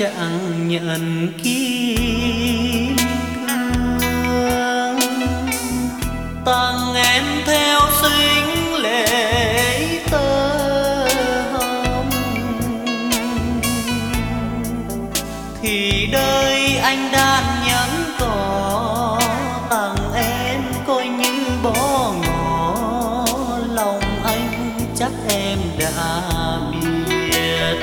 chẳng nhận kim cương, tặng em theo xinh lễ tơ hồng, thì đời anh đan nhẫn cỏ tặng em coi như bó ngỏ. Lòng anh chắc em đã biết,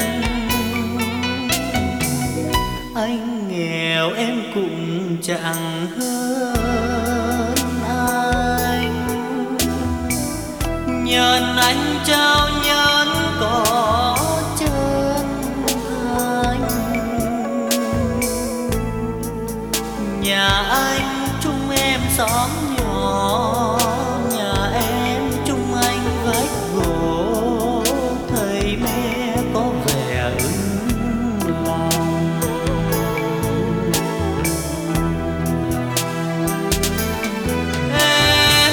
anh nghèo em cũng chẳng hơn anh. Nhân anh trao nhân có chân thành, nhà anh chung em xóm nhỏ, nhà em chung anh vách gỗ. Thầy mẹ có vẻ ưng lòng, em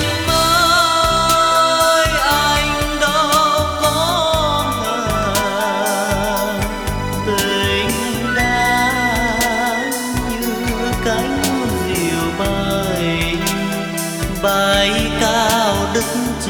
ơi anh đâu có ngờ tình đã như cánh diều bay cao đức chỉ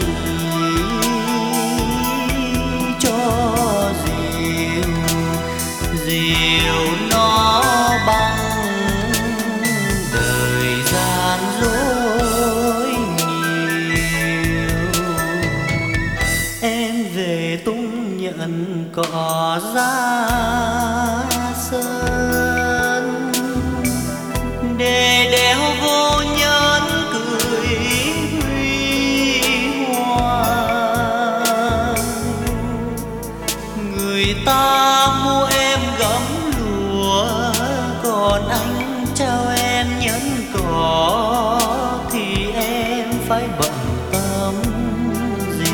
cho diều, diều nó băng đời gian dối nhiều. Em về tung nhận cỏ ra sân để đeo vô nhân cười huy hoàng. Người ta mua em gấm lụa, còn anh trao em nhẫn cỏ, thì em phải bận tâm gì?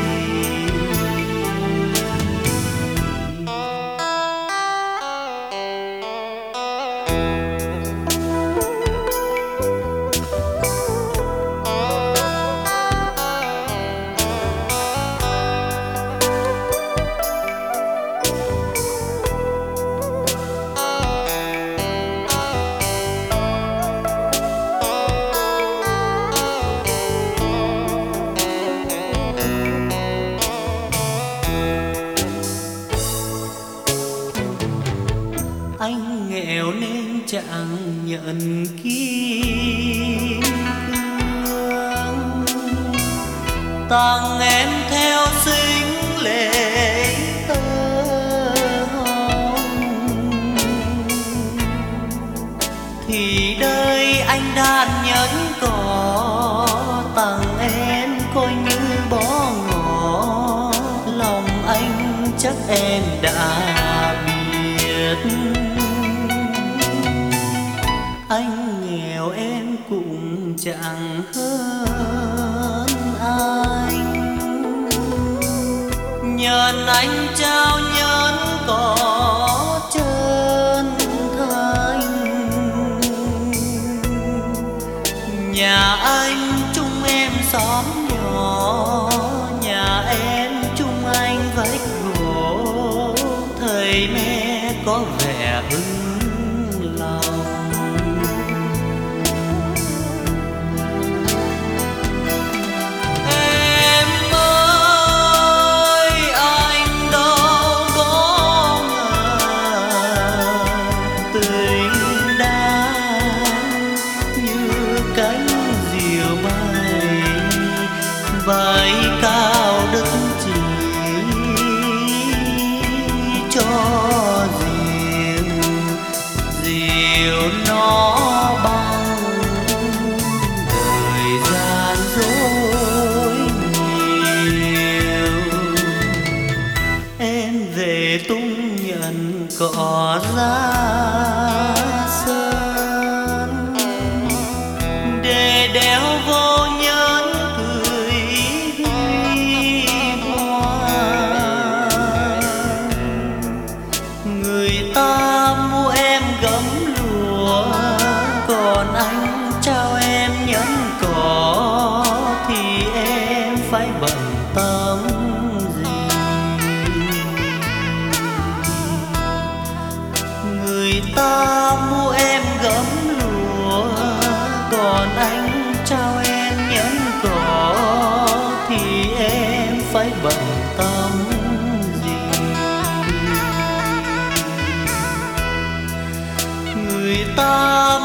Anh nghèo nên chẳng nhận kim cương, tặng em theo xinh lễ tơ hồng, thì đời anh đan nhẫn cỏ tặng em coi như bó ngỏ. Lòng anh chắc em đã biết, anh nghèo em cũng chẳng hơn anh. Nhân anh trao nhân có chân thành, nhà anh chung em xóm nhỏ, nhà em chung anh vách gỗ. Thầy mẹ có vẻ ưng lòng, em ơi anh đâu có ngờ tình đang như cánh diều bay cao đức chỉ cho diều, diều nó băng đời gian dối nhiều. Em về tung nhận cỏ ra sân để đeo vô nhân cười huy hoàng. Người ta mua em gấm lụa, còn anh trao em nhẫn cỏ, thì em phải bận tâm gì? tâm gì. Người ta